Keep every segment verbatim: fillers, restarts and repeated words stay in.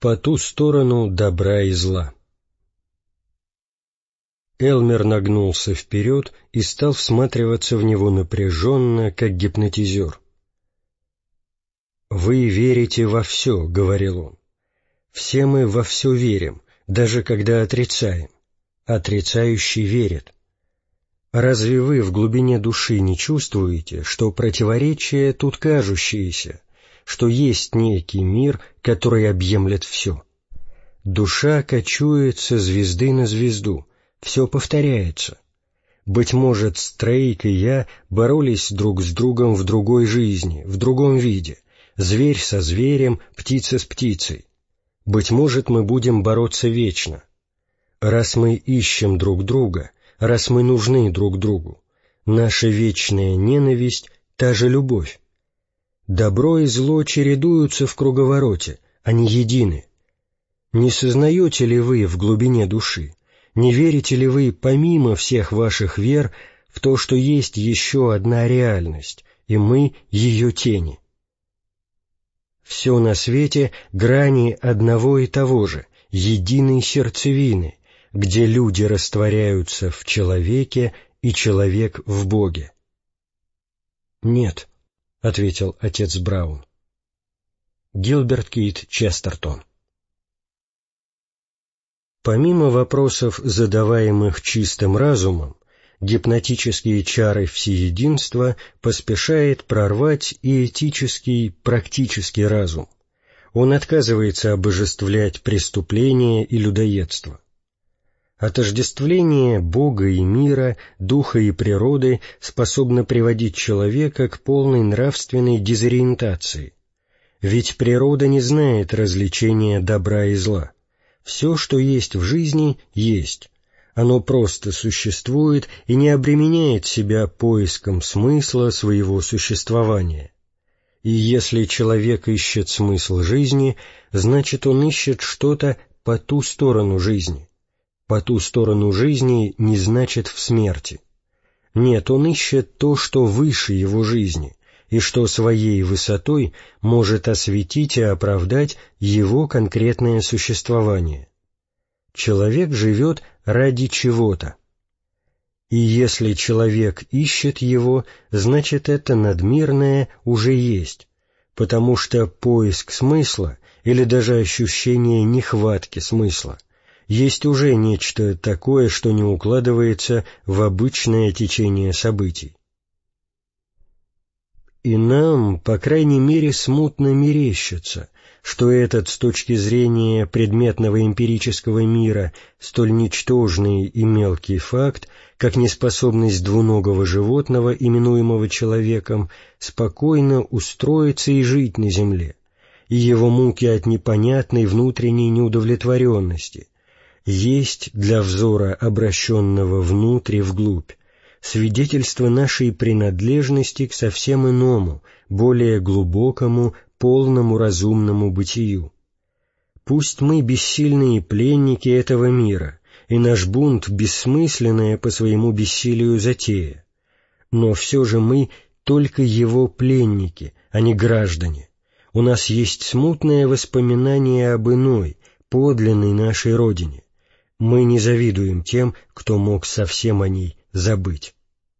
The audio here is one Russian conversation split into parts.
По ту сторону добра и зла. Элмер нагнулся вперед и стал всматриваться в него напряженно, как гипнотизер. «Вы верите во все», — говорил он. «Все мы во все верим, даже когда отрицаем. Отрицающий верит. Разве вы в глубине души не чувствуете, что противоречия тут кажущиеся, что есть некий мир, который объемлет все? Душа кочует со звезды на звезду, все повторяется. Быть может, Стрейк и я боролись друг с другом в другой жизни, в другом виде, зверь со зверем, птица с птицей. Быть может, мы будем бороться вечно. Раз мы ищем друг друга, раз мы нужны друг другу, наша вечная ненависть — та же любовь. Добро и зло чередуются в круговороте, они едины. Не сознаете ли вы в глубине души, не верите ли вы помимо всех ваших вер в то, что есть еще одна реальность, и мы ее тени? Все на свете — грани одного и того же, единой сердцевины, где люди растворяются в человеке и человек в Боге. «Нет», — ответил отец Браун. Гилберт Кит Честертон. Помимо вопросов, задаваемых чистым разумом, гипнотические чары всеединства поспешает прорвать и этический, практический разум. Он отказывается обожествлять преступление и людоедство. Отождествление Бога и мира, духа и природы способно приводить человека к полной нравственной дезориентации. Ведь природа не знает различения добра и зла. Все, что есть в жизни, есть. Оно просто существует и не обременяет себя поиском смысла своего существования. И если человек ищет смысл жизни, значит, он ищет что-то по ту сторону жизни. По ту сторону жизни не значит в смерти. Нет, он ищет то, что выше его жизни, и что своей высотой может осветить и оправдать его конкретное существование. Человек живет ради чего-то. И если человек ищет его, значит, это надмирное уже есть, потому что поиск смысла или даже ощущение нехватки смысла есть уже нечто такое, что не укладывается в обычное течение событий. И нам, по крайней мере, смутно мерещится, что этот, с точки зрения предметного эмпирического мира, столь ничтожный и мелкий факт, как неспособность двуногого животного, именуемого человеком, спокойно устроиться и жить на земле, и его муки от непонятной внутренней неудовлетворенности, есть для взора, обращенного внутрь и вглубь, свидетельство нашей принадлежности к совсем иному, более глубокому, полному разумному бытию. Пусть мы бессильные пленники этого мира, и наш бунт бессмысленная по своему бессилию затея, но все же мы только его пленники, а не граждане. У нас есть смутное воспоминание об иной, подлинной нашей родине. Мы не завидуем тем, кто мог совсем о ней забыть.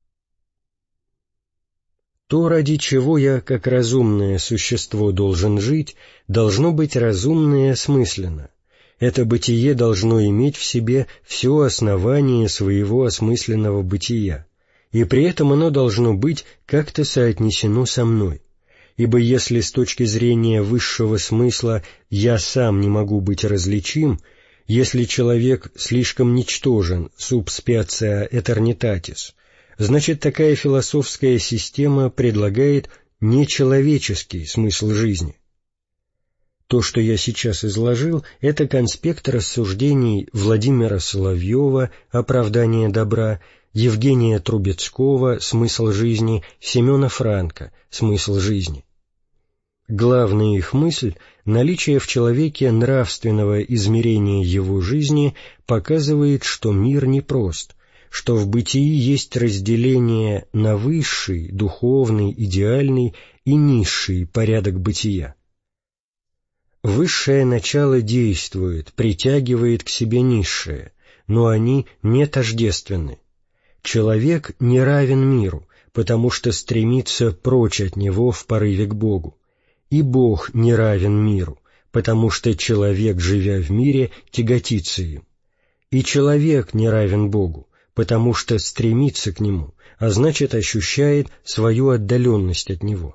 То, ради чего я, как разумное существо, должен жить, должно быть разумно и осмысленно. Это бытие должно иметь в себе все основание своего осмысленного бытия, и при этом оно должно быть как-то соотнесено со мной. Ибо если с точки зрения высшего смысла я сам не могу быть различим, если человек слишком ничтожен sub specia aeternitatis, значит, такая философская система предлагает нечеловеческий смысл жизни. То, что я сейчас изложил, это конспект рассуждений Владимира Соловьева «Оправдание добра», Евгения Трубецкого «Смысл жизни», Семена Франка «Смысл жизни». Главная их мысль — наличие в человеке нравственного измерения его жизни показывает, что мир непрост, что в бытии есть разделение на высший, духовный, идеальный и низший порядок бытия. Высшее начало действует, притягивает к себе низшее, но они не тождественны. Человек не равен миру, потому что стремится прочь от него в порыве к Богу, и Бог не равен миру, потому что человек, живя в мире, тяготится им. И человек не равен Богу, потому что стремится к Нему, а значит ощущает свою отдаленность от Него.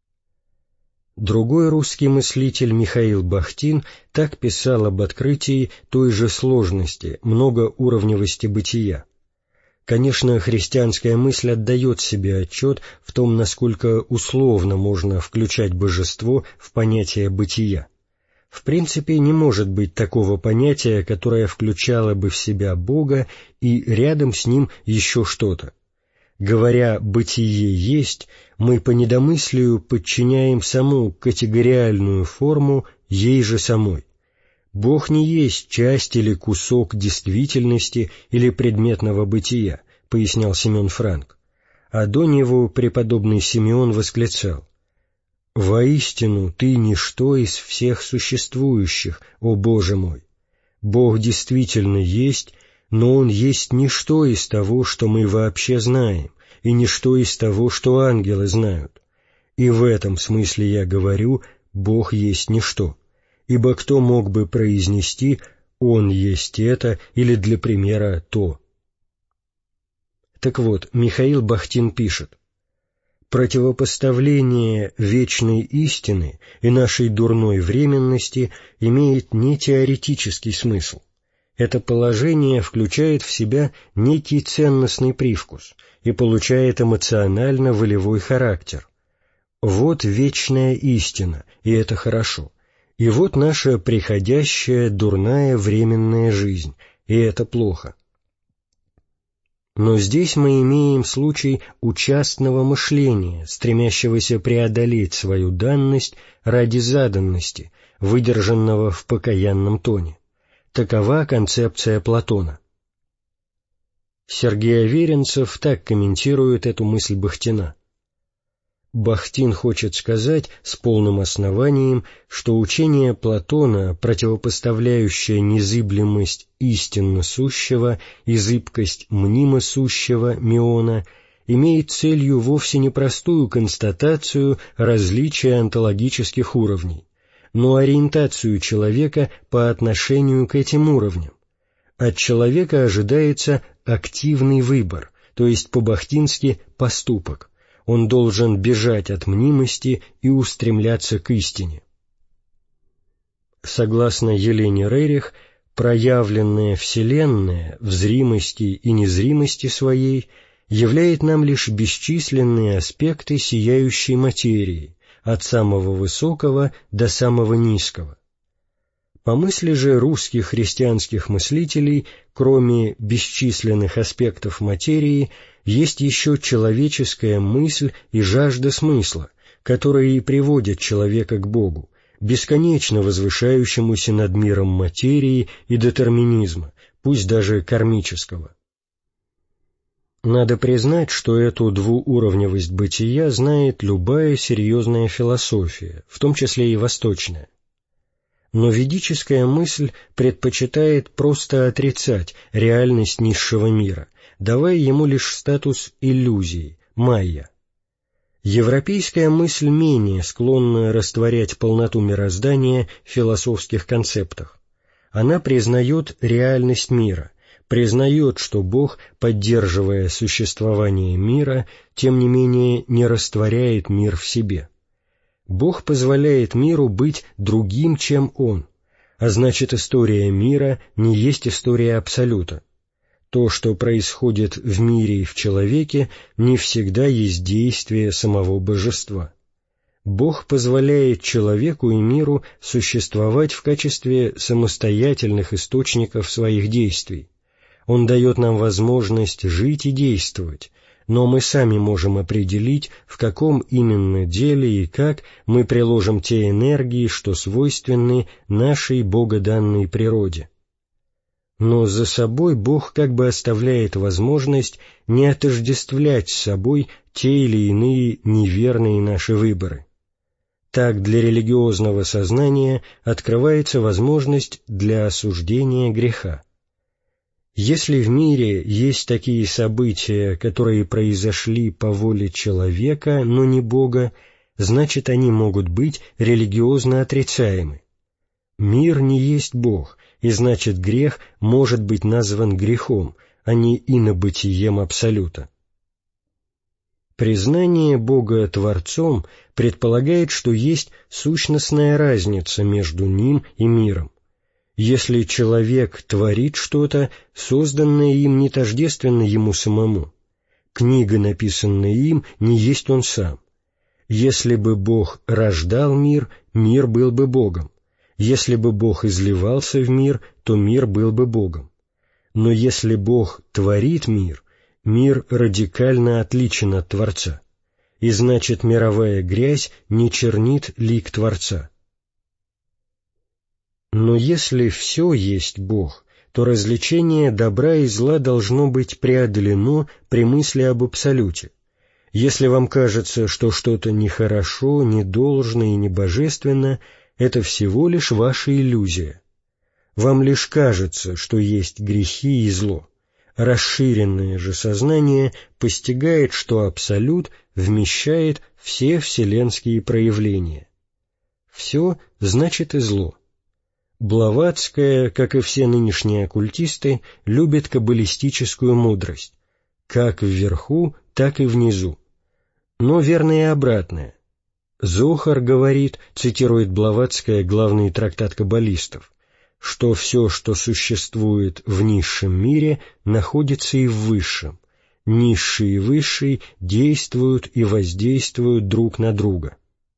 Другой русский мыслитель Михаил Бахтин так писал об открытии той же сложности, многоуровневости бытия. Конечно, христианская мысль отдает себе отчет в том, насколько условно можно включать божество в понятие бытия. В принципе, не может быть такого понятия, которое включало бы в себя Бога и рядом с Ним еще что-то. Говоря «бытие есть», мы по недомыслию подчиняем саму категориальную форму ей же самой. Бог не есть часть или кусок действительности или предметного бытия, пояснял Семен Франк, а до него преподобный Симеон восклицал: «Воистину ты ничто из всех существующих, о Боже мой! Бог действительно есть, но Он есть ничто из того, что мы вообще знаем, и ничто из того, что ангелы знают. И в этом смысле я говорю, Бог есть ничто. Ибо кто мог бы произнести «Он есть это» или, для примера, «то»?» Так вот, Михаил Бахтин пишет: «Противопоставление вечной истины и нашей дурной временности имеет не теоретический смысл. Это положение включает в себя некий ценностный привкус и получает эмоционально-волевой характер. Вот вечная истина, и это хорошо. И вот наша приходящая дурная временная жизнь, и это плохо. Но здесь мы имеем случай участного мышления, стремящегося преодолеть свою данность ради заданности, выдержанного в покаянном тоне. Такова концепция Платона». Сергей Аверинцев так комментирует эту мысль Бахтина. Бахтин хочет сказать с полным основанием, что учение Платона, противопоставляющее незыблемость истинно сущего и зыбкость мнимо сущего миона, имеет целью вовсе не простую констатацию различия онтологических уровней, но ориентацию человека по отношению к этим уровням. От человека ожидается активный выбор, то есть по-бахтински поступок. Он должен бежать от мнимости и устремляться к истине. Согласно Елене Рерих, проявленная Вселенная в зримости и незримости своей являет нам лишь бесчисленные аспекты сияющей материи, от самого высокого до самого низкого. По мысли же русских христианских мыслителей, кроме бесчисленных аспектов материи, есть еще человеческая мысль и жажда смысла, которые и приводят человека к Богу, бесконечно возвышающемуся над миром материи и детерминизма, пусть даже кармического. Надо признать, что эту двууровневость бытия знает любая серьезная философия, в том числе и восточная. Но ведическая мысль предпочитает просто отрицать реальность низшего мира, давая ему лишь статус иллюзии, майя. Европейская мысль менее склонна растворять полноту мироздания в философских концептах. Она признает реальность мира, признает, что Бог, поддерживая существование мира, тем не менее не растворяет мир в себе. Бог позволяет миру быть другим, чем Он, а значит, история мира не есть история Абсолюта. То, что происходит в мире и в человеке, не всегда есть действие самого Божества. Бог позволяет человеку и миру существовать в качестве самостоятельных источников своих действий. Он дает нам возможность жить и действовать, но мы сами можем определить, в каком именно деле и как мы приложим те энергии, что свойственны нашей богоданной природе. Но за собой Бог как бы оставляет возможность не отождествлять с собой те или иные неверные наши выборы. Так для религиозного сознания открывается возможность для осуждения греха. Если в мире есть такие события, которые произошли по воле человека, но не Бога, значит, они могут быть религиозно отрицаемы. Мир не есть Бог, и значит, грех может быть назван грехом, а не инобытием Абсолюта. Признание Бога Творцом предполагает, что есть сущностная разница между Ним и миром. Если человек творит что-то, созданное им не тождественно ему самому. Книга, написанная им, не есть он сам. Если бы Бог рождал мир, мир был бы Богом. Если бы Бог изливался в мир, то мир был бы Богом. Но если Бог творит мир, мир радикально отличен от Творца, и значит, мировая грязь не чернит лик Творца. Но если все есть Бог, то развлечение добра и зла должно быть преодолено при мысли об Абсолюте. Если вам кажется, что что-то нехорошо, недолжно и небожественно, это всего лишь ваша иллюзия. Вам лишь кажется, что есть грехи и зло. Расширенное же сознание постигает, что Абсолют вмещает все вселенские проявления. Все значит и зло. Блаватская, как и все нынешние оккультисты, любит каббалистическую мудрость, как вверху, так и внизу. Но верно и обратное. Зохар говорит, цитирует Блаватская главный трактат каббалистов, что все, что существует в низшем мире, находится и в высшем. Низший и высший действуют и воздействуют друг на друга.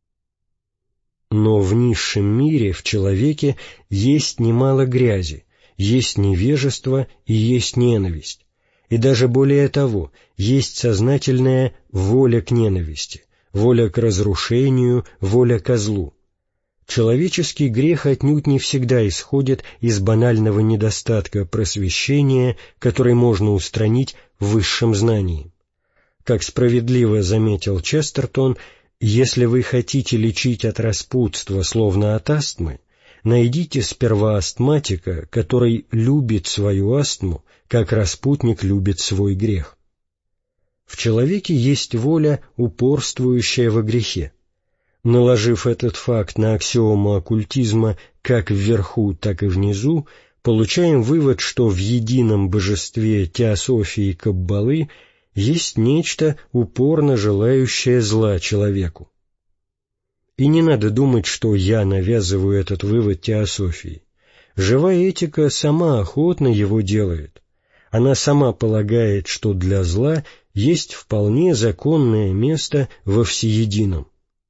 Но в низшем мире, в человеке, есть немало грязи, есть невежество и есть ненависть. И даже более того, есть сознательная воля к ненависти, воля к разрушению, воля ко злу. Человеческий грех отнюдь не всегда исходит из банального недостатка просвещения, который можно устранить высшим знанием. Как справедливо заметил Честертон, если вы хотите лечить от распутства, словно от астмы, найдите сперва астматика, который любит свою астму, как распутник любит свой грех. В человеке есть воля, упорствующая во грехе. Наложив этот факт на аксиому оккультизма как вверху, так и внизу, получаем вывод, что в едином божестве теософии Каббалы есть нечто, упорно желающее зла человеку. И не надо думать, что я навязываю этот вывод теософии. Живая этика сама охотно его делает. Она сама полагает, что для зла есть вполне законное место во всеедином.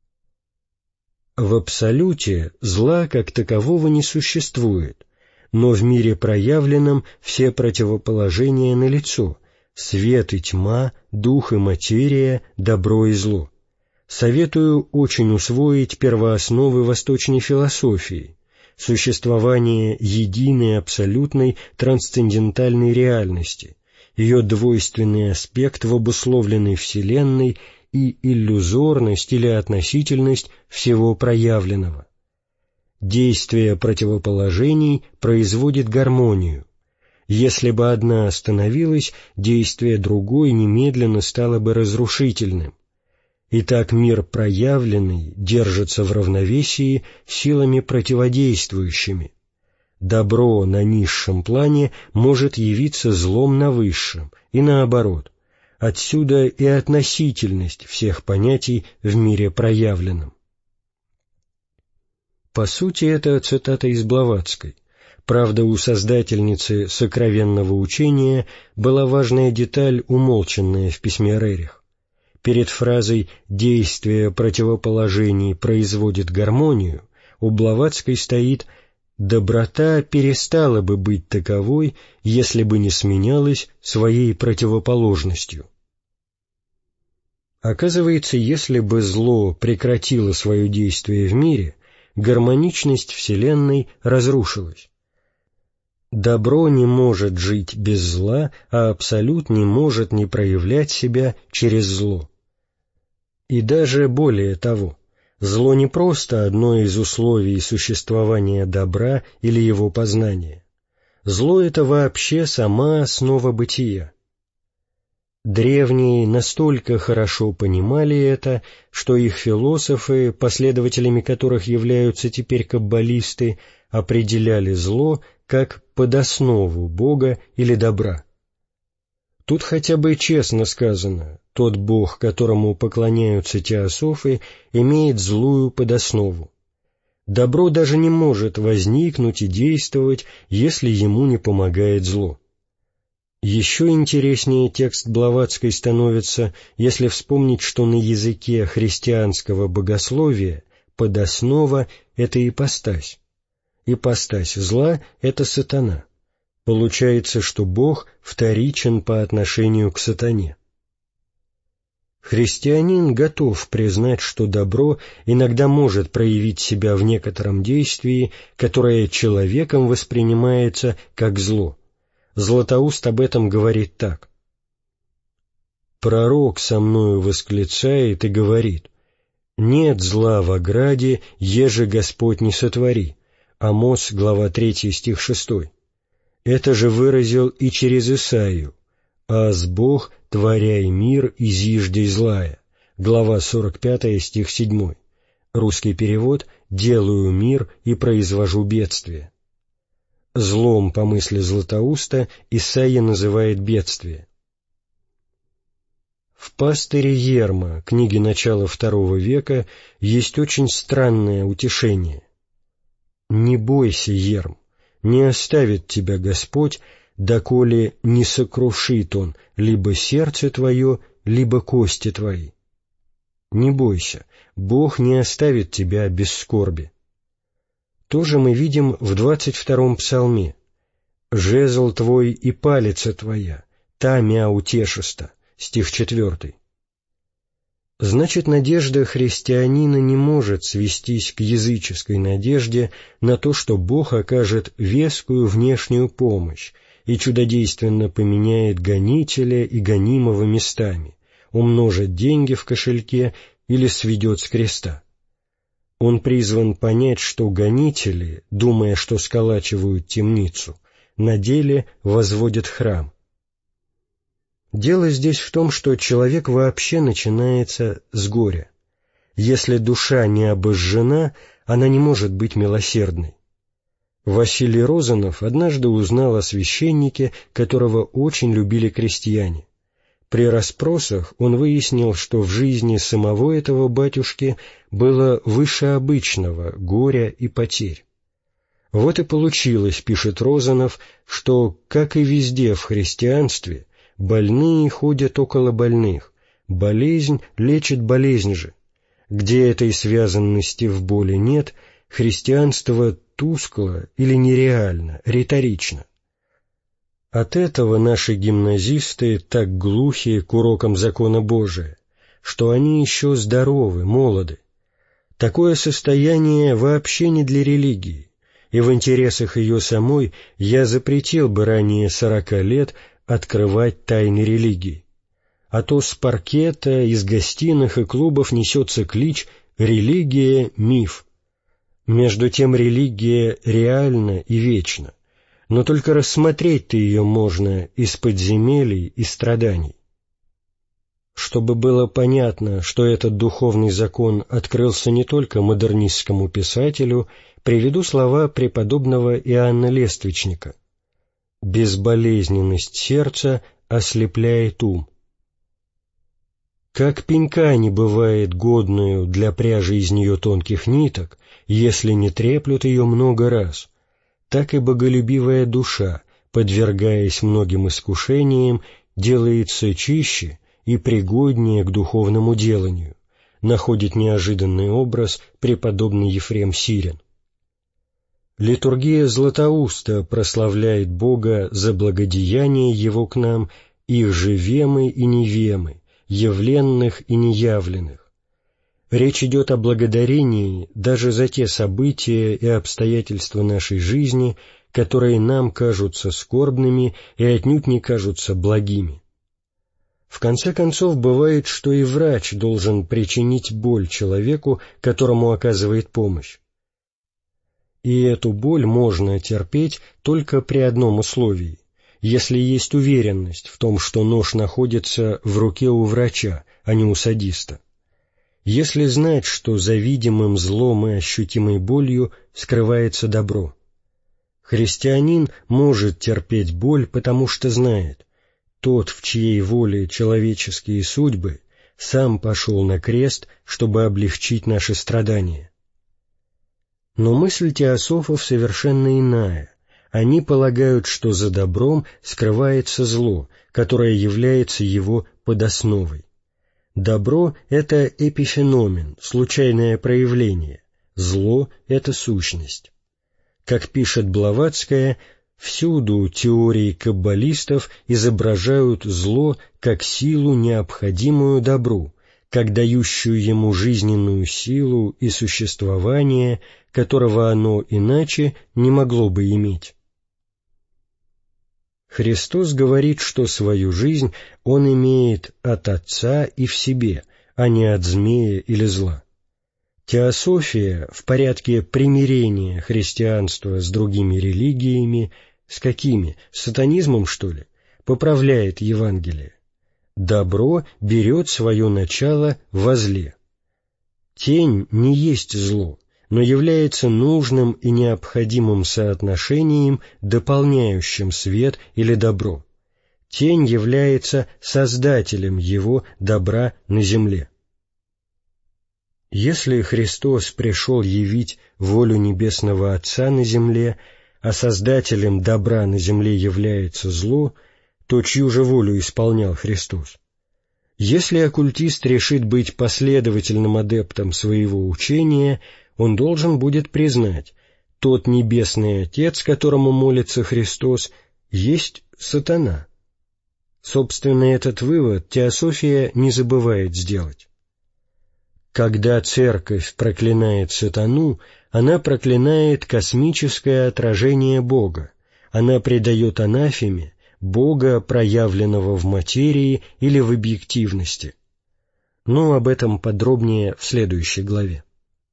В Абсолюте зла как такового не существует, но в мире проявленном все противоположения налицо: свет и тьма, дух и материя, добро и зло. Советую очень усвоить первоосновы восточной философии, существование единой абсолютной трансцендентальной реальности, ее двойственный аспект в обусловленной Вселенной и иллюзорность или относительность всего проявленного. Действие противоположений производит гармонию. Если бы одна остановилась, действие другой немедленно стало бы разрушительным. Итак, мир проявленный держится в равновесии силами противодействующими. Добро на низшем плане может явиться злом на высшем, и наоборот. Отсюда и относительность всех понятий в мире проявленном. По сути, это цитата из Блаватской. Правда, у создательницы сокровенного учения была важная деталь, умолчанная в письме Рерих. Перед фразой «действие противоположений производит гармонию» у Блаватской стоит «доброта перестала бы быть таковой, если бы не сменялась своей противоположностью». Оказывается, если бы зло прекратило свое действие в мире, гармоничность Вселенной разрушилась. Добро не может жить без зла, а Абсолют не может не проявлять себя через зло. И даже более того, Зло не просто одно из условий существования добра или его познания. Зло — это вообще сама основа бытия. Древние настолько хорошо понимали это, что их философы, последователями которых являются теперь каббалисты, определяли зло как подоснову Бога или добра. Тут хотя бы честно сказано, тот Бог, которому поклоняются теософы, имеет злую подоснову. Добро даже не может возникнуть и действовать, если ему не помогает зло. Еще интереснее текст Блаватской становится, если вспомнить, что на языке христианского богословия подоснова — это ипостась. Ипостась зла — это сатана. Получается, что Бог вторичен по отношению к сатане. Христианин готов признать, что добро иногда может проявить себя в некотором действии, которое человеком воспринимается как зло. Златоуст об этом говорит так. «Пророк со мною восклицает и говорит: нет зла в ограде, еже Господь не сотвори». Амос, глава третья, стих шестой. Это же выразил и через Исаию: «Аз Бог, творяй мир и зиждей злая». Глава сорок пятая, стих седьмой. Русский перевод: «Делаю мир и произвожу бедствие». Злом, по мысли Златоуста, Исаия называет бедствие. В «Пастыре Ерма», книге начала второго века, есть очень странное утешение. «Не бойся, Ерм, не оставит тебя Господь, доколе не сокрушит Он либо сердце твое, либо кости твои». Не бойся, Бог не оставит тебя без скорби. Тоже мы видим в двадцать втором псалме. «Жезл твой и палица твоя, та мя утешиста», стих четвертый. Значит, надежда христианина не может свестись к языческой надежде на то, что Бог окажет вескую внешнюю помощь и чудодейственно поменяет гонителя и гонимого местами, умножит деньги в кошельке или сведет с креста. Он призван понять, что гонители, думая, что сколачивают темницу, на деле возводят храм. Дело здесь в том, что человек вообще начинается с горя. Если душа не обожжена, она не может быть милосердной. Василий Розанов однажды узнал о священнике, которого очень любили крестьяне. При расспросах он выяснил, что в жизни самого этого батюшки было выше обычного горя и потерь. Вот и получилось, пишет Розанов, что, как и везде в христианстве, больные ходят около больных, болезнь лечит болезнь же. Где этой связанности в боли нет, христианство тускло или нереально, риторично. От этого наши гимназисты так глухи к урокам закона Божия, что они еще здоровы, молоды. Такое состояние вообще не для религии, и в интересах ее самой я запретил бы ранее сорока лет открывать тайны религии. А то с паркета, из гостиных и клубов несется клич «Религия – миф». Между тем религия реальна и вечна, но только рассмотреть-то ее можно из подземелий и страданий. Чтобы было понятно, что этот духовный закон открылся не только модернистскому писателю, приведу слова преподобного Иоанна Лествичника. «Безболезненность сердца ослепляет ум». Как пенька не бывает годную для пряжи из нее тонких ниток, если не треплют ее много раз, так и боголюбивая душа, подвергаясь многим искушениям, делается чище и пригоднее к духовному деланию, находит неожиданный образ преподобный Ефрем Сирин. Литургия Златоуста прославляет Бога за благодеяние Его к нам, их же вемы и невемы, явленных и неявленных. Речь идет о благодарении даже за те события и обстоятельства нашей жизни, которые нам кажутся скорбными и отнюдь не кажутся благими. В конце концов, бывает, что и врач должен причинить боль человеку, которому оказывает помощь. И эту боль можно терпеть только при одном условии, если есть уверенность в том, что нож находится в руке у врача, а не у садиста. Если знать, что за видимым злом и ощутимой болью скрывается добро. Христианин может терпеть боль, потому что знает, тот, в чьей воле человеческие судьбы, сам пошел на крест, чтобы облегчить наши страдания. Но мысль теософов совершенно иная. Они полагают, что за добром скрывается зло, которое является его подосновой. Добро — это эпифеномен, случайное проявление, зло — это сущность. Как пишет Блаватская, всюду теории каббалистов изображают зло как силу, необходимую добру, как дающую ему жизненную силу и существование, которого оно иначе не могло бы иметь. Христос говорит, что свою жизнь Он имеет от Отца и в себе, а не от змея или зла. Теософия в порядке примирения христианства с другими религиями, с какими? С сатанизмом, что ли? Поправляет Евангелие. Добро берет свое начало во зле. Тень не есть зло, но является нужным и необходимым соотношением, дополняющим свет или добро. Тень является создателем его добра на земле. Если Христос пришел явить волю Небесного Отца на земле, а создателем добра на земле является зло, то чью же волю исполнял Христос? Если оккультист решит быть последовательным адептом своего учения, он должен будет признать, тот Небесный Отец, которому молится Христос, есть сатана. Собственно, этот вывод теософия не забывает сделать. Когда Церковь проклинает сатану, она проклинает космическое отражение Бога, она предает анафеме Бога, проявленного в материи или в объективности. Но об этом подробнее в следующей главе.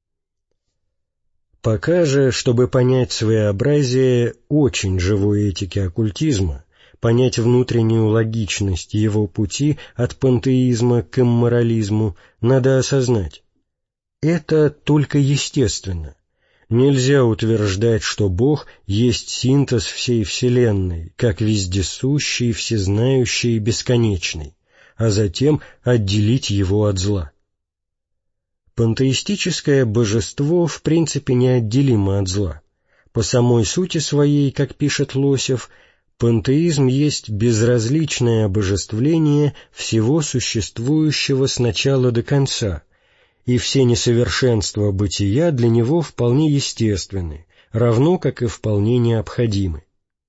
Пока же, чтобы понять своеобразие очень живой этики оккультизма, понять внутреннюю логичность его пути от пантеизма к имморализму, надо осознать. Это только естественно. Нельзя утверждать, что Бог есть синтез всей Вселенной, как вездесущий, всезнающий и бесконечный, а затем отделить его от зла. Пантеистическое божество в принципе неотделимо от зла. По самой сути своей, как пишет Лосев, пантеизм есть безразличное обожествление всего существующего с начала до конца, и все несовершенства бытия для него вполне естественны, равно как и вполне необходимы.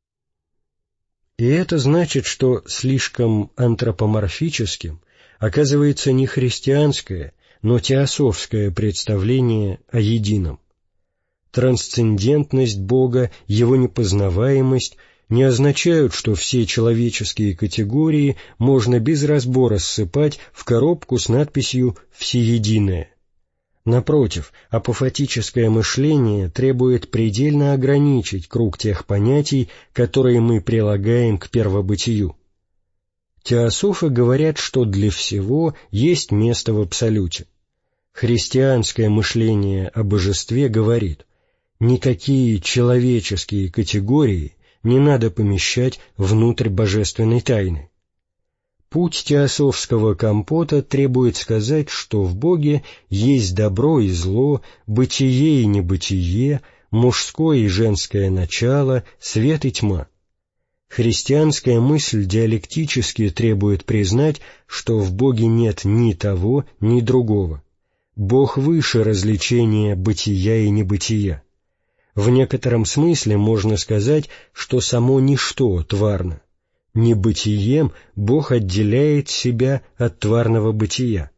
И это значит, что слишком антропоморфическим оказывается не христианское, но теософское представление о едином. Трансцендентность Бога, его непознаваемость не означают, что все человеческие категории можно без разбора ссыпать в коробку с надписью «Всеединое». Напротив, апофатическое мышление требует предельно ограничить круг тех понятий, которые мы прилагаем к первобытию. Теософы говорят, что для всего есть место в абсолюте. Христианское мышление о божестве говорит, никакие человеческие категории не надо помещать внутрь божественной тайны. Путь теософского компота требует сказать, что в Боге есть добро и зло, бытие и небытие, мужское и женское начало, свет и тьма. Христианская мысль диалектически требует признать, что в Боге нет ни того, ни другого. Бог выше различения бытия и небытия. В некотором смысле можно сказать, что само ничто тварно. Небытием Бог отделяет себя от тварного бытия.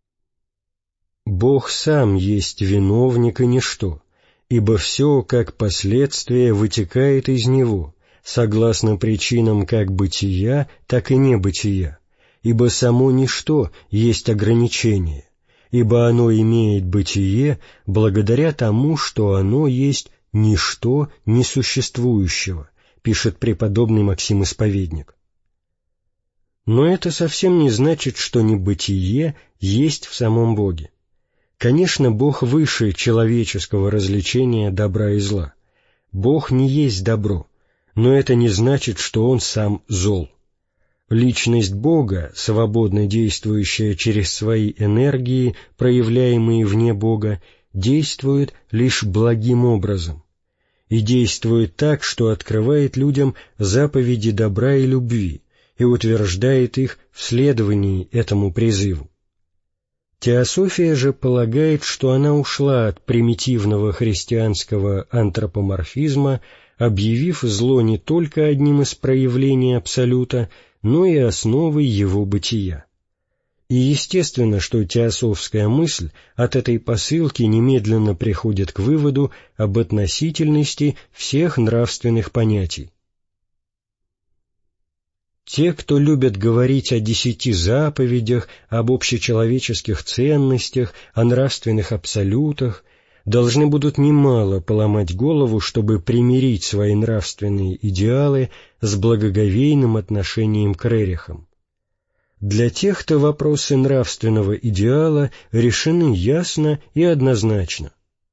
Бог сам есть виновник и ничто, ибо все, как последствие, вытекает из Него, согласно причинам как бытия, так и небытия, ибо само ничто есть ограничение, ибо оно имеет бытие благодаря тому, что оно есть ничто несуществующего, пишет преподобный Максим Исповедник. Но это совсем не значит, что небытие есть в самом Боге. Конечно, Бог выше человеческого развлечения добра и зла. Бог не есть добро, но это не значит, что Он сам зол. Личность Бога, свободно действующая через свои энергии, проявляемые вне Бога, действует лишь благим образом. И действует так, что открывает людям заповеди добра и любви и утверждает их в следовании этому призыву. Теософия же полагает, что она ушла от примитивного христианского антропоморфизма, объявив зло не только одним из проявлений Абсолюта, но и основой его бытия. И естественно, что теософская мысль от этой посылки немедленно приходит к выводу об относительности всех нравственных понятий. Те, кто любят говорить о десяти заповедях, об общечеловеческих ценностях, о нравственных абсолютах, должны будут немало поломать голову, чтобы примирить свои нравственные идеалы с благоговейным отношением к рерихам. Для тех-то вопросы нравственного идеала решены ясно и однозначно.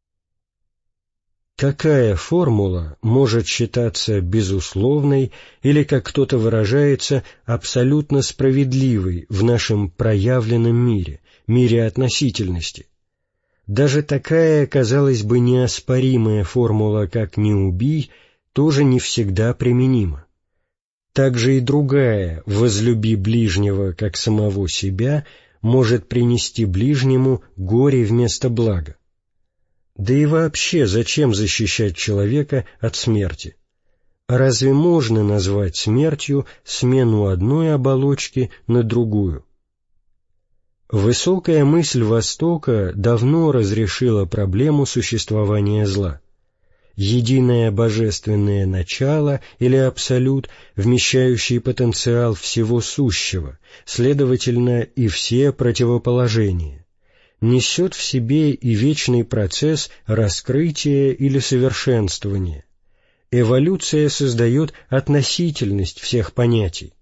Какая формула может считаться безусловной или, как кто-то выражается, абсолютно справедливой в нашем проявленном мире, мире относительности? Даже такая, казалось бы, неоспоримая формула, как «не убий», тоже не всегда применима. Также и другая «возлюби ближнего, как самого себя» может принести ближнему горе вместо блага. Да и вообще, зачем защищать человека от смерти? Разве можно назвать смертью смену одной оболочки на другую? Высокая мысль Востока давно разрешила проблему существования зла. Единое божественное начало или абсолют, вмещающий потенциал всего сущего, следовательно, и все противоположения, несет в себе и вечный процесс раскрытия или совершенствования. Эволюция создает относительность всех понятий.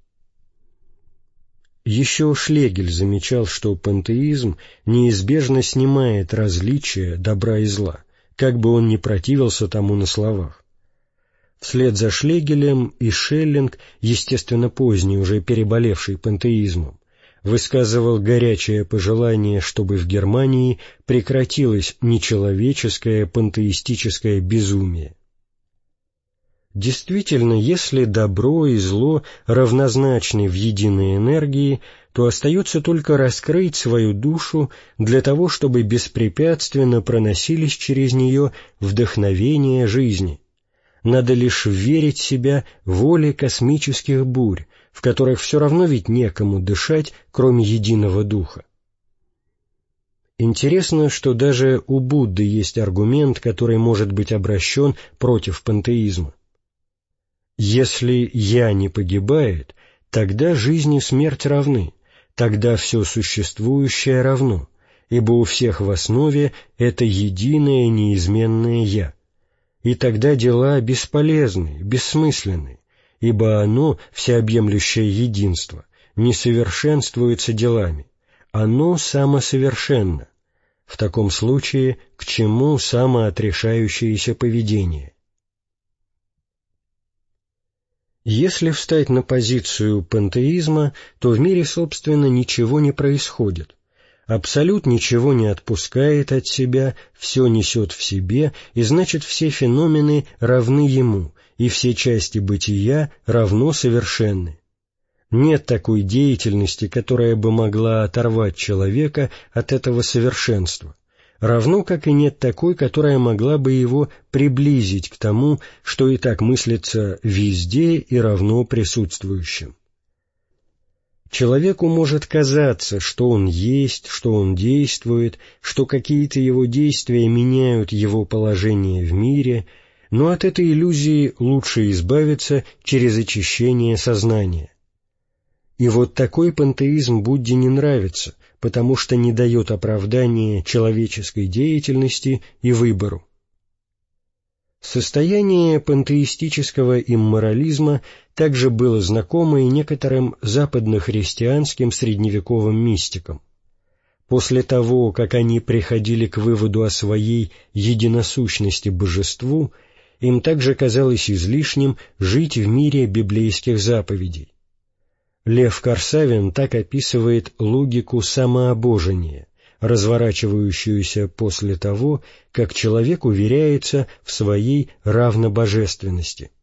Еще Шлегель замечал, что пантеизм неизбежно снимает различия добра и зла, как бы он ни противился тому на словах. Вслед за Шлегелем и Шеллинг, естественно поздний, уже переболевший пантеизмом, высказывал горячее пожелание, чтобы в Германии прекратилось нечеловеческое пантеистическое безумие. Действительно, если добро и зло равнозначны в единой энергии, то остается только раскрыть свою душу для того, чтобы беспрепятственно проносились через нее вдохновения жизни. Надо лишь верить себя воле космических бурь, в которых все равно ведь некому дышать, кроме единого духа. Интересно, что даже у Будды есть аргумент, который может быть обращен против пантеизма. Если «я» не погибает, тогда жизнь и смерть равны, тогда все существующее равно, ибо у всех в основе это единое неизменное «я». И тогда дела бесполезны, бессмысленны, ибо оно, всеобъемлющее единство, не совершенствуется делами, оно самосовершенно. В таком случае к чему самоотрешающееся поведение? Если встать на позицию пантеизма, то в мире, собственно, ничего не происходит. Абсолют ничего не отпускает от себя, все несет в себе, и значит, все феномены равны ему, и все части бытия равно совершенны. Нет такой деятельности, которая бы могла оторвать человека от этого совершенства, равно как и нет такой, которая могла бы его приблизить к тому, что и так мыслится везде и равно присутствующим. Человеку может казаться, что он есть, что он действует, что какие-то его действия меняют его положение в мире, но от этой иллюзии лучше избавиться через очищение сознания. И вот такой пантеизм Будде не нравится, потому что не дает оправдания человеческой деятельности и выбору. Состояние пантеистического имморализма также было знакомо и некоторым западнохристианским средневековым мистикам. После того, как они приходили к выводу о своей единосущности божеству, им также казалось излишним жить в мире библейских заповедей. Лев Корсавин так описывает логику самообожения, разворачивающуюся после того, как человек уверяется в своей равнобожественности.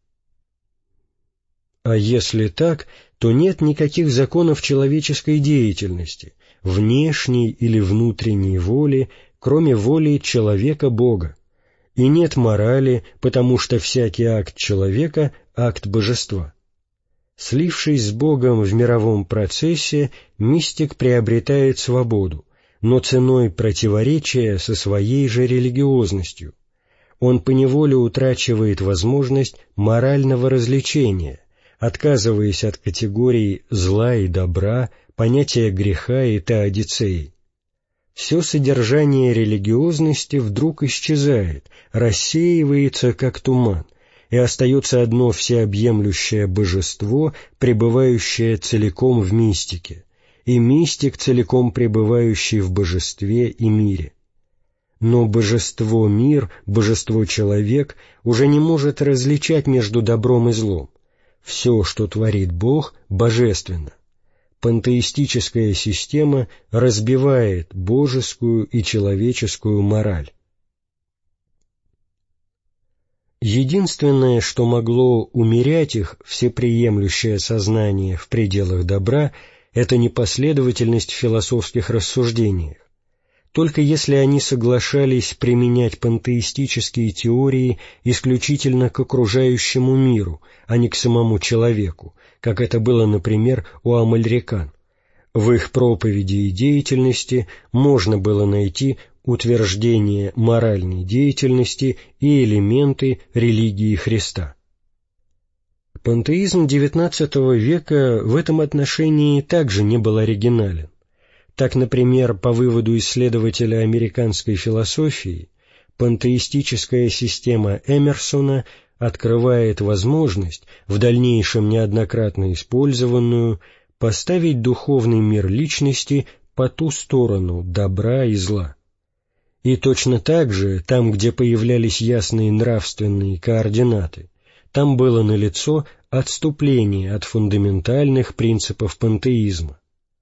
А если так, то нет никаких законов человеческой деятельности, внешней или внутренней воли, кроме воли человека-Бога, и нет морали, потому что всякий акт человека — акт божества. Слившись с Богом в мировом процессе, мистик приобретает свободу, но ценой противоречия со своей же религиозностью. Он поневоле утрачивает возможность морального развлечения, отказываясь от категорий зла и добра, понятия греха и теодицеи. Все содержание религиозности вдруг исчезает, рассеивается, как туман, и остается одно всеобъемлющее божество, пребывающее целиком в мистике, и мистик, целиком пребывающий в божестве и мире. Но божество-мир, божество-человек уже не может различать между добром и злом. Все, что творит Бог, божественно. Пантеистическая система разбивает божескую и человеческую мораль. Единственное, что могло умерять их всеприемлющее сознание в пределах добра, это непоследовательность в философских рассуждениях. Только если они соглашались применять пантеистические теории исключительно к окружающему миру, а не к самому человеку, как это было, например, у амальрикан, в их проповеди и деятельности можно было найти утверждение моральной деятельности и элементы религии Христа. Пантеизм девятнадцатого века в этом отношении также не был оригинален. Так, например, по выводу исследователя американской философии, пантеистическая система Эмерсона открывает возможность, в дальнейшем неоднократно использованную, поставить духовный мир личности по ту сторону добра и зла. И точно так же, там, где появлялись ясные нравственные координаты, там было налицо отступление от фундаментальных принципов пантеизма.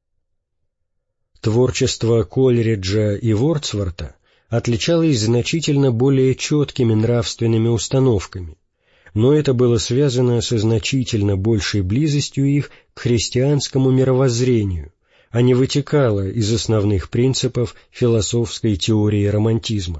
Творчество Кольриджа и Вордсворта отличалось значительно более четкими нравственными установками, но это было связано со значительно большей близостью их к христианскому мировоззрению, а не вытекало из основных принципов философской теории романтизма.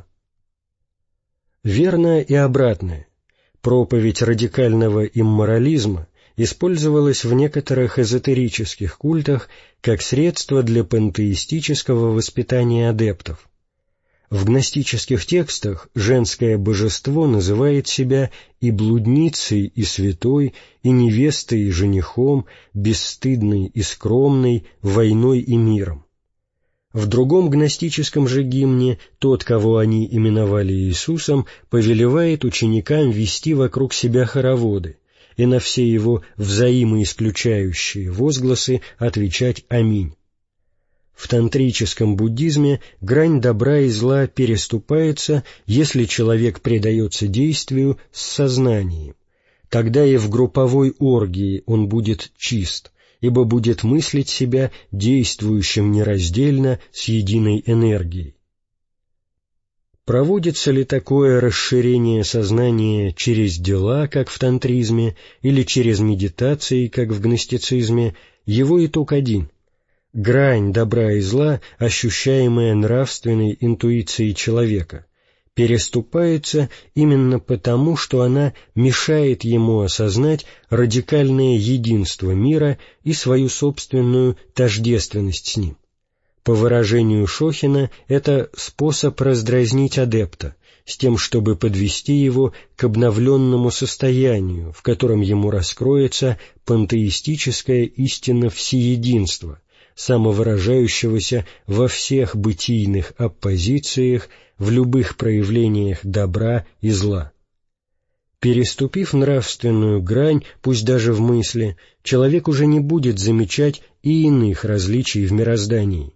Верно и обратное. Проповедь радикального имморализма использовалась в некоторых эзотерических культах как средство для пантеистического воспитания адептов. В гностических текстах женское божество называет себя и блудницей, и святой, и невестой, и женихом, бесстыдной и скромной, войной и миром. В другом гностическом же гимне тот, кого они именовали Иисусом, повелевает ученикам вести вокруг себя хороводы и на все его взаимоисключающие возгласы отвечать «Аминь». В тантрическом буддизме грань добра и зла переступается, если человек предается действию с сознанием. Тогда и в групповой оргии он будет чист, ибо будет мыслить себя действующим нераздельно с единой энергией. Проводится ли такое расширение сознания через дела, как в тантризме, или через медитации, как в гностицизме, его итог один. Грань добра и зла, ощущаемая нравственной интуицией человека, переступается именно потому, что она мешает ему осознать радикальное единство мира и свою собственную тождественность с ним. По выражению Шохина, это способ раздразнить адепта, с тем, чтобы подвести его к обновленному состоянию, в котором ему раскроется пантеистическая истина всеединства, самовыражающегося во всех бытийных оппозициях, в любых проявлениях добра и зла. Переступив нравственную грань, пусть даже в мысли, человек уже не будет замечать и иных различий в мироздании.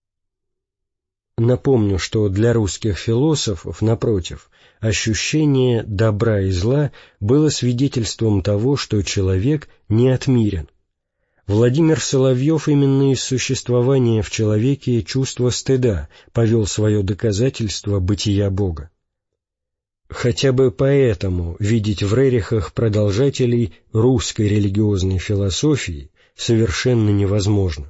Напомню, что для русских философов, напротив, ощущение добра и зла было свидетельством того, что человек не отмирен. Владимир Соловьев именно из существования в человеке чувства стыда повел свое доказательство бытия Бога. Хотя бы поэтому видеть в Рерихах продолжателей русской религиозной философии совершенно невозможно.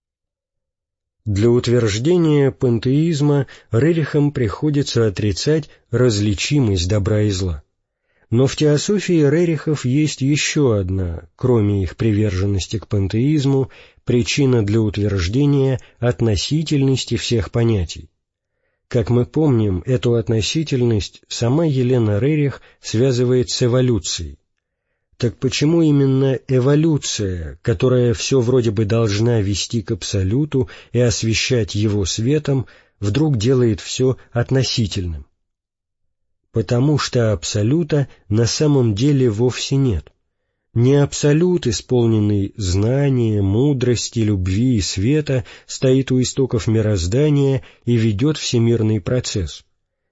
Для утверждения пантеизма Рерихам приходится отрицать различимость добра и зла. Но в теософии Рерихов есть еще одна, кроме их приверженности к пантеизму, причина для утверждения относительности всех понятий. Как мы помним, эту относительность сама Елена Рерих связывает с эволюцией. Так почему именно эволюция, которая все вроде бы должна вести к абсолюту и освещать его светом, вдруг делает все относительным? Потому что абсолюта на самом деле вовсе нет. Не абсолют, исполненный знания, мудрости, любви и света, стоит у истоков мироздания и ведет всемирный процесс.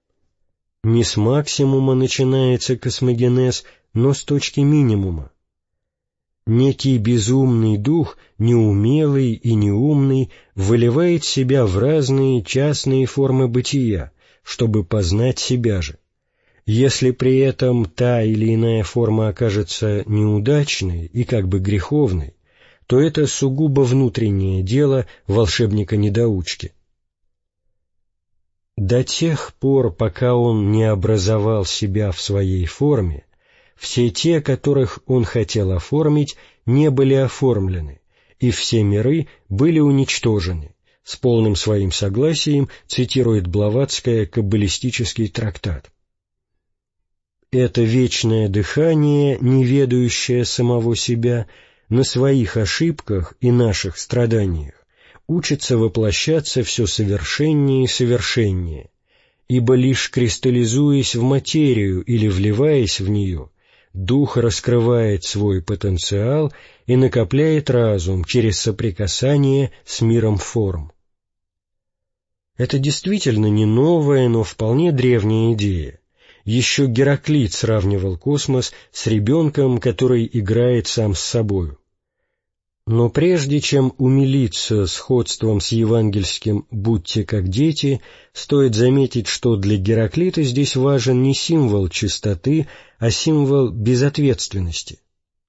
Не с максимума начинается космогенез, но с точки минимума. Некий безумный дух, неумелый и неумный, выливает себя в разные частные формы бытия, чтобы познать себя же. Если при этом та или иная форма окажется неудачной и как бы греховной, то это сугубо внутреннее дело волшебника-недоучки. До тех пор, пока он не образовал себя в своей форме, все те, которых он хотел оформить, не были оформлены, и все миры были уничтожены, с полным своим согласием цитирует Блаватская каббалистический трактат. Это вечное дыхание, не ведающее самого себя, на своих ошибках и наших страданиях, учится воплощаться все совершеннее и совершеннее, ибо лишь кристаллизуясь в материю или вливаясь в нее, дух раскрывает свой потенциал и накопляет разум через соприкасание с миром форм. Это действительно не новая, но вполне древняя идея. Еще Гераклит сравнивал космос с ребенком, который играет сам с собою. Но прежде чем умилиться сходством с евангельским «будьте как дети», стоит заметить, что для Гераклита здесь важен не символ чистоты, а символ безответственности.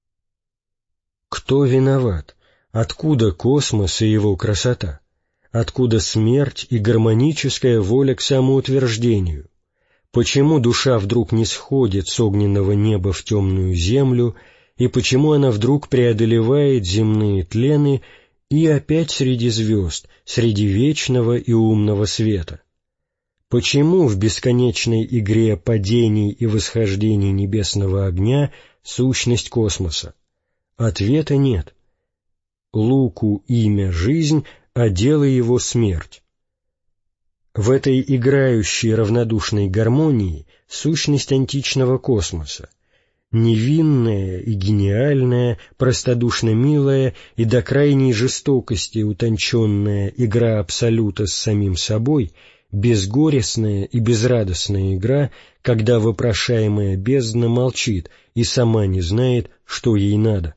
Кто виноват? Откуда космос и его красота? Откуда смерть и гармоническая воля к самоутверждению? Почему душа вдруг не сходит с огненного неба в темную землю, и почему она вдруг преодолевает земные тлены и опять среди звезд, среди вечного и умного света? Почему в бесконечной игре падений и восхождений небесного огня сущность космоса? Ответа нет. Луку имя «жизнь», а дело его «смерть». В этой играющей равнодушной гармонии сущность античного космоса, невинная и гениальная, простодушно милая и до крайней жестокости утонченная игра абсолюта с самим собой, безгорестная и безрадостная игра, когда вопрошаемая бездна молчит и сама не знает, что ей надо.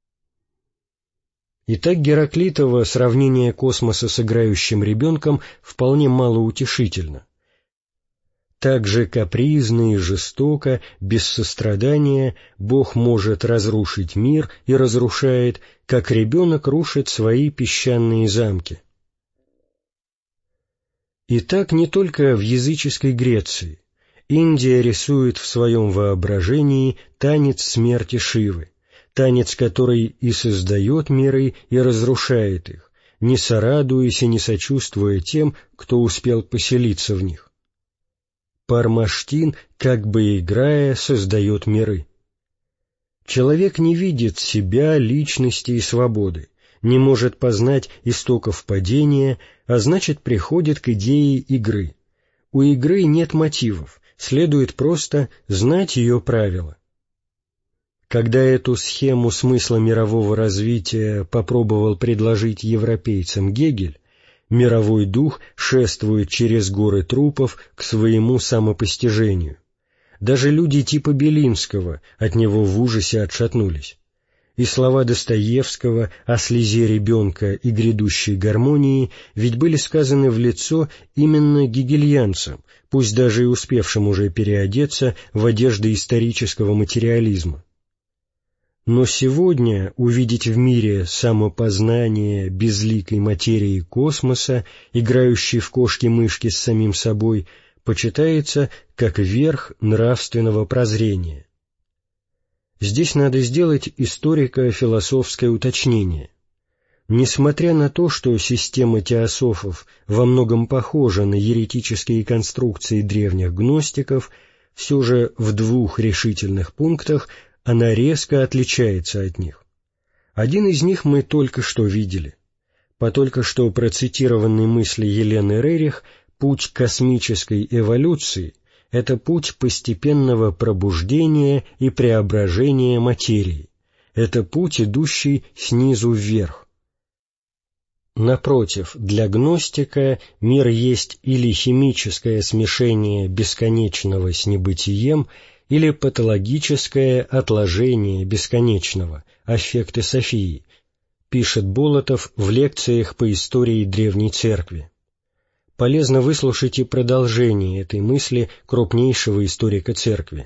Итак, Гераклитово сравнение космоса с играющим ребенком вполне малоутешительно. Так же капризно и жестоко, без сострадания, Бог может разрушить мир и разрушает, как ребенок рушит свои песчаные замки. И так не только в языческой Греции. Индия рисует в своем воображении танец смерти Шивы, танец, который и создает миры, и разрушает их, не сорадуясь и не сочувствуя тем, кто успел поселиться в них. Пармаштин, как бы играя, создает миры. Человек не видит себя, личности и свободы, не может познать истоков падения, а значит приходит к идее игры. У игры нет мотивов, следует просто знать ее правила. Когда эту схему смысла мирового развития попробовал предложить европейцам Гегель, мировой дух шествует через горы трупов к своему самопостижению. Даже люди типа Белинского от него в ужасе отшатнулись. И слова Достоевского о слезе ребенка и грядущей гармонии ведь были сказаны в лицо именно гегельянцам, пусть даже и успевшим уже переодеться в одежды исторического материализма. Но сегодня увидеть в мире самопознание безликой материи космоса, играющей в кошки-мышки с самим собой, почитается как верх нравственного прозрения. Здесь надо сделать историко-философское уточнение. Несмотря на то, что система теософов во многом похожа на еретические конструкции древних гностиков, все же в двух решительных пунктах она резко отличается от них. Один из них мы только что видели. По только что процитированной мысли Елены Рерих, путь космической эволюции — это путь постепенного пробуждения и преображения материи. Это путь, идущий снизу вверх. Напротив, для гностика мир есть или химическое смешение бесконечного с небытием, или патологическое отложение бесконечного, аффекты Софии, пишет Болотов в лекциях по истории Древней Церкви. Полезно выслушать и продолжение этой мысли крупнейшего историка Церкви.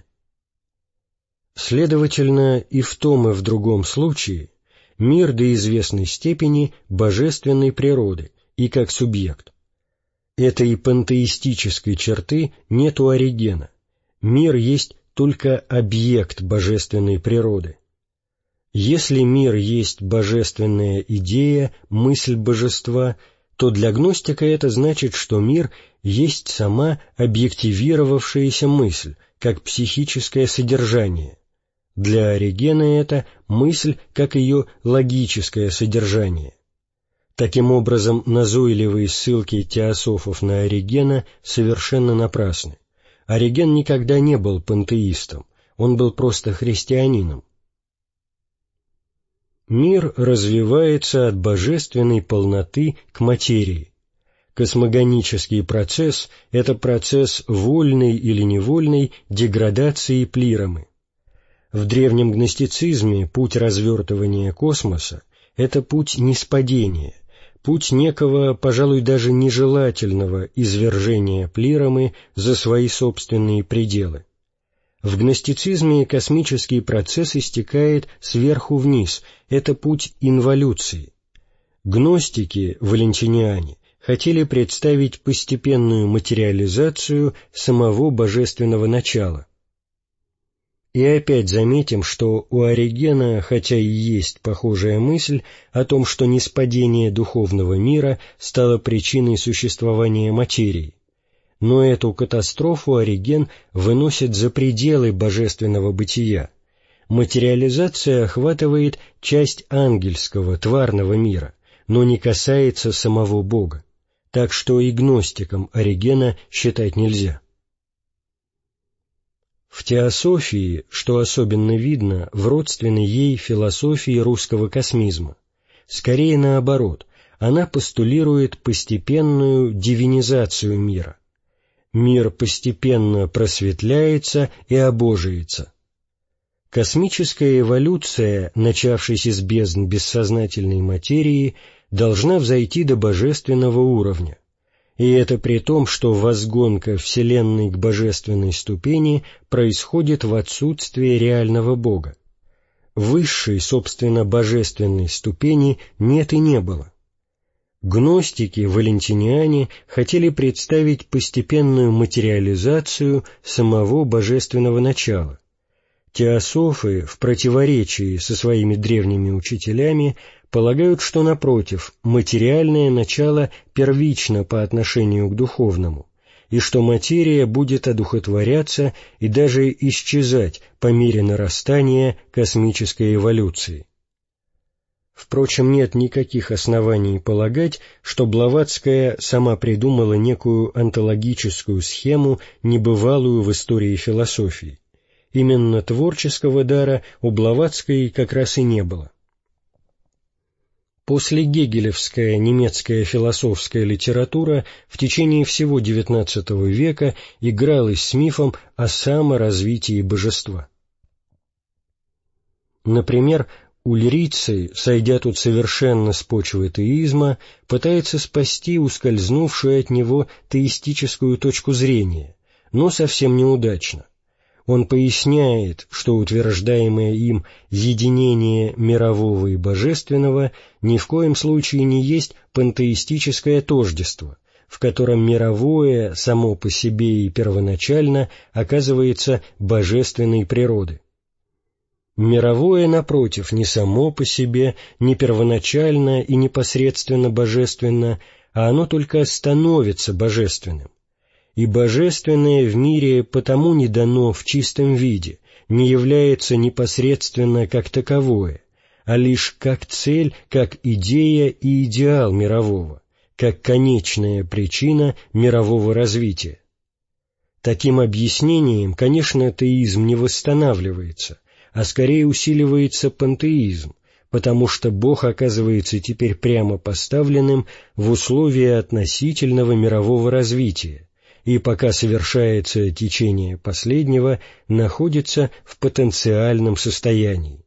Следовательно, и в том, и в другом случае мир до известной степени божественной природы и как субъект. Этой пантеистической черты нет у Оригена. Мир есть только объект божественной природы. Если мир есть божественная идея, мысль божества, то для гностика это значит, что мир есть сама объективировавшаяся мысль, как психическое содержание. Для Оригена это мысль, как ее логическое содержание. Таким образом, назойливые ссылки теософов на Оригена совершенно напрасны. Ориген никогда не был пантеистом, он был просто христианином. Мир развивается от божественной полноты к материи. Космогонический процесс — это процесс вольной или невольной деградации плиромы. В древнем гностицизме путь развертывания космоса — это путь ниспадения, путь некого, пожалуй, даже нежелательного извержения плиромы за свои собственные пределы. В гностицизме космический процесс истекает сверху вниз, это путь инволюции. Гностики, валентиниане, хотели представить постепенную материализацию самого божественного начала. И опять заметим, что у Оригена, хотя и есть похожая мысль о том, что ниспадение духовного мира стало причиной существования материи, но эту катастрофу Ориген выносит за пределы божественного бытия. Материализация охватывает часть ангельского, тварного мира, но не касается самого Бога, так что и гностиком Оригена считать нельзя. В теософии, что особенно видно в родственной ей философии русского космизма, скорее наоборот, она постулирует постепенную дивинизацию мира. Мир постепенно просветляется и обожается. Космическая эволюция, начавшись из бездн бессознательной материи, должна взойти до божественного уровня. И это при том, что возгонка Вселенной к божественной ступени происходит в отсутствие реального Бога. Высшей, собственно, божественной ступени нет и не было. Гностики, валентиниане хотели представить постепенную материализацию самого божественного начала. Теософы, в противоречии со своими древними учителями, полагают, что, напротив, материальное начало первично по отношению к духовному, и что материя будет одухотворяться и даже исчезать по мере нарастания космической эволюции. Впрочем, нет никаких оснований полагать, что Блаватская сама придумала некую онтологическую схему, небывалую в истории философии. Именно творческого дара у Блаватской как раз и не было. После гегелевская немецкая философская литература в течение всего девятнадцатого века игралась с мифом о саморазвитии божества. Например, Ульриций, сойдя тут совершенно с почвы теизма, пытается спасти ускользнувшую от него теистическую точку зрения, но совсем неудачно. Он поясняет, что утверждаемое им единение мирового и божественного ни в коем случае не есть пантеистическое тождество, в котором мировое само по себе и первоначально оказывается божественной природы. Мировое, напротив, не само по себе, не первоначально и непосредственно божественно, а оно только становится божественным. И божественное в мире потому не дано в чистом виде, не является непосредственно как таковое, а лишь как цель, как идея и идеал мирового, как конечная причина мирового развития. Таким объяснением, конечно, теизм не восстанавливается, а скорее усиливается пантеизм, потому что Бог оказывается теперь прямо поставленным в условия относительного мирового развития, и пока совершается течение последнего, находится в потенциальном состоянии.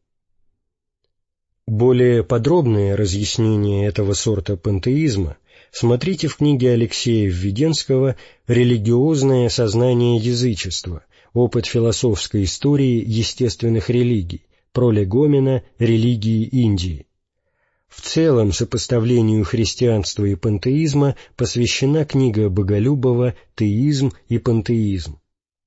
Более подробное разъяснение этого сорта пантеизма смотрите в книге Алексея Введенского «Религиозное сознание язычества. Опыт философской истории естественных религий. Пролегомена. Религии Индии». В целом сопоставлению христианства и пантеизма посвящена книга Боголюбова «Теизм и пантеизм».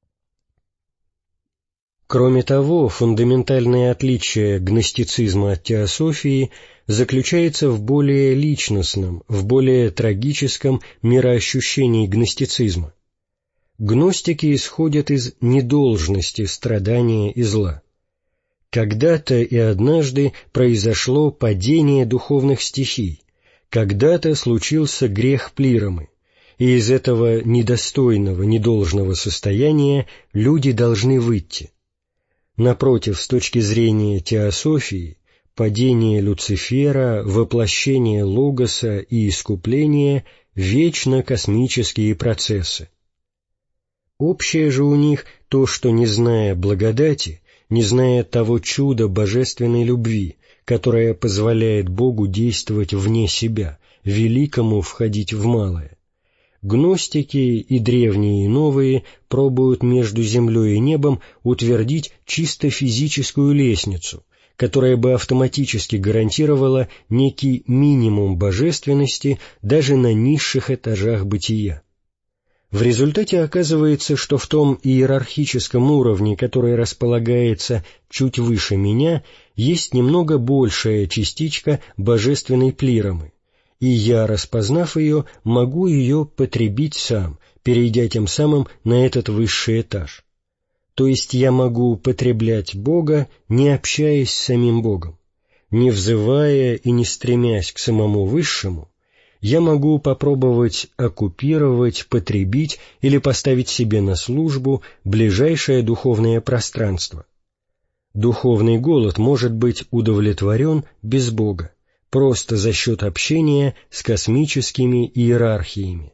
Кроме того, фундаментальное отличие гностицизма от теософии заключается в более личностном, в более трагическом мироощущении гностицизма. Гностики исходят из недолжности страдания и зла. Когда-то и однажды произошло падение духовных стихий, когда-то случился грех Плиромы, и из этого недостойного, недолжного состояния люди должны выйти. Напротив, с точки зрения теософии, падение Люцифера, воплощение Логоса и искупление – вечно космические процессы. Общее же у них то, что, не зная благодати, не зная того чуда божественной любви, которое позволяет Богу действовать вне себя, великому входить в малое, гностики и древние и новые пробуют между землей и небом утвердить чисто физическую лестницу, которая бы автоматически гарантировала некий минимум божественности даже на низших этажах бытия. В результате оказывается, что в том иерархическом уровне, который располагается чуть выше меня, есть немного большая частичка божественной Плиромы, и я, распознав ее, могу ее потребить сам, перейдя тем самым на этот высший этаж. То есть я могу потреблять Бога, не общаясь с самим Богом, не взывая и не стремясь к самому высшему. Я могу попробовать оккупировать, потребить или поставить себе на службу ближайшее духовное пространство. Духовный голод может быть удовлетворен без Бога, просто за счет общения с космическими иерархиями.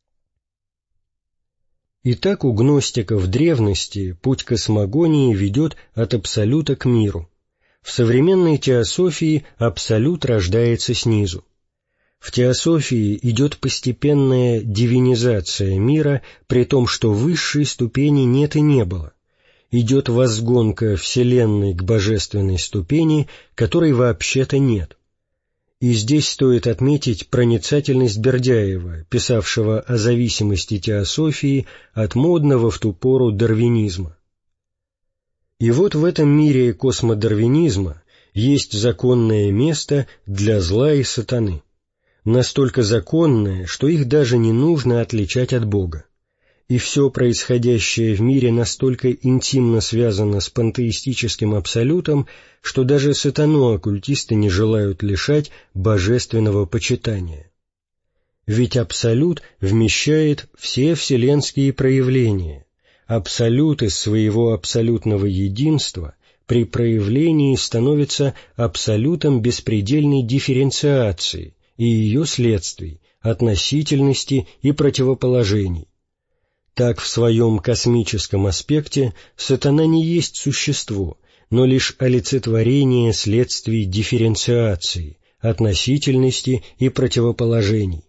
Итак, у гностиков древности путь космогонии ведет от абсолюта к миру. В современной теософии абсолют рождается снизу. В теософии идет постепенная дивинизация мира, при том, что высшей ступени нет и не было. Идет возгонка Вселенной к божественной ступени, которой вообще-то нет. И здесь стоит отметить проницательность Бердяева, писавшего о зависимости теософии от модного в ту пору дарвинизма. И вот в этом мире космодарвинизма есть законное место для зла и сатаны, настолько законное, что их даже не нужно отличать от Бога. И все происходящее в мире настолько интимно связано с пантеистическим абсолютом, что даже сатану оккультисты не желают лишать божественного почитания. Ведь абсолют вмещает все вселенские проявления. Абсолют из своего абсолютного единства при проявлении становится абсолютом беспредельной дифференциации и ее следствий, относительности и противоположений. Так в своем космическом аспекте сатана не есть существо, но лишь олицетворение следствий дифференциации, относительности и противоположений.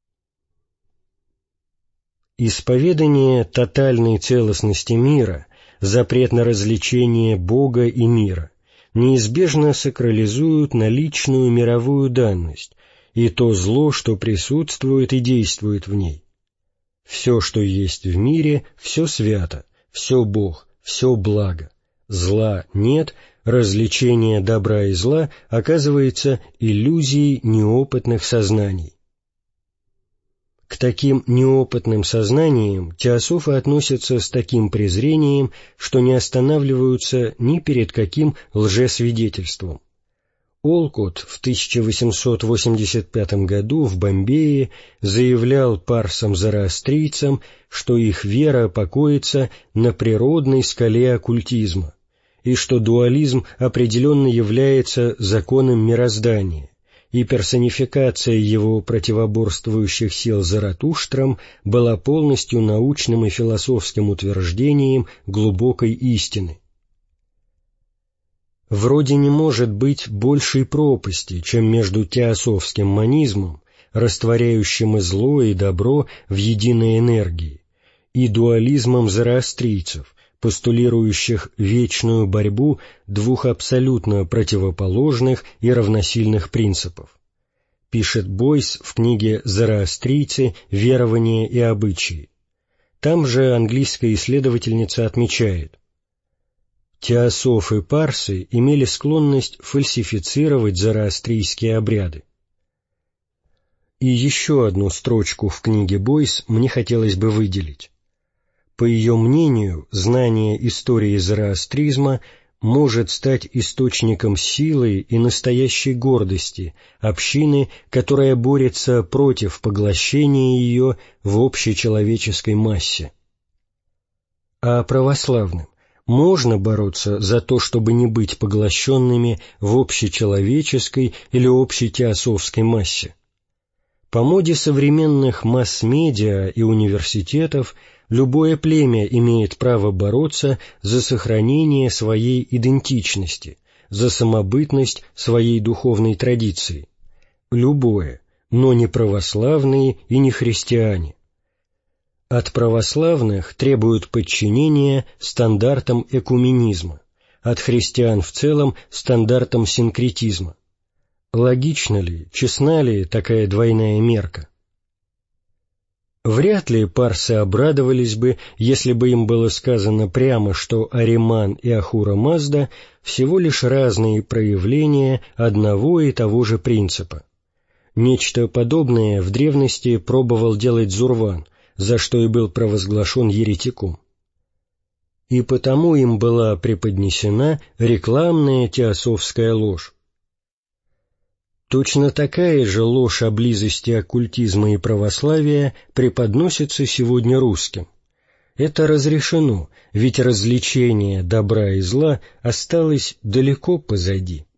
Исповедание тотальной целостности мира, запрет на развлечение Бога и мира, неизбежно сакрализуют наличную мировую данность и то зло, что присутствует и действует в ней. Все, что есть в мире, все свято, все Бог, все благо. Зла нет, развлечение добра и зла оказывается иллюзией неопытных сознаний. К таким неопытным сознаниям теософы относятся с таким презрением, что не останавливаются ни перед каким лжесвидетельством. Олкот в тысяча восемьсот восемьдесят пятом году в Бомбее заявлял парсам-зороастрийцам, что их вера покоится на природной скале оккультизма, и что дуализм определенно является законом мироздания, и персонификация его противоборствующих сил Заратуштрам была полностью научным и философским утверждением глубокой истины. Вроде не может быть большей пропасти, чем между теософским монизмом, растворяющим и зло, и добро в единой энергии, и дуализмом зороастрийцев, постулирующих вечную борьбу двух абсолютно противоположных и равносильных принципов. Пишет Бойс в книге «Зороастрийцы. Верования и обычаи». Там же английская исследовательница отмечает: теософы-парсы имели склонность фальсифицировать зороастрийские обряды. И еще одну строчку в книге Бойс мне хотелось бы выделить. По ее мнению, знание истории зороастризма может стать источником силы и настоящей гордости общины, которая борется против поглощения ее в общечеловеческой массе. А православным можно бороться за то, чтобы не быть поглощенными в общечеловеческой или общетеософской массе. По моде современных масс-медиа и университетов любое племя имеет право бороться за сохранение своей идентичности, за самобытность своей духовной традиции. Любое, но не православные и не христиане. От православных требуют подчинения стандартам экуменизма, от христиан в целом стандартам синкретизма. Логично ли, честна ли такая двойная мерка? Вряд ли парсы обрадовались бы, если бы им было сказано прямо, что Ариман и Ахура Мазда всего лишь разные проявления одного и того же принципа. Нечто подобное в древности пробовал делать Зурван, за что и был провозглашен еретиком. И потому им была преподнесена рекламная теософская ложь. Точно такая же ложь о близости оккультизма и православия преподносится сегодня русским. Это разрешено, ведь развлечение добра и зла осталось далеко позади.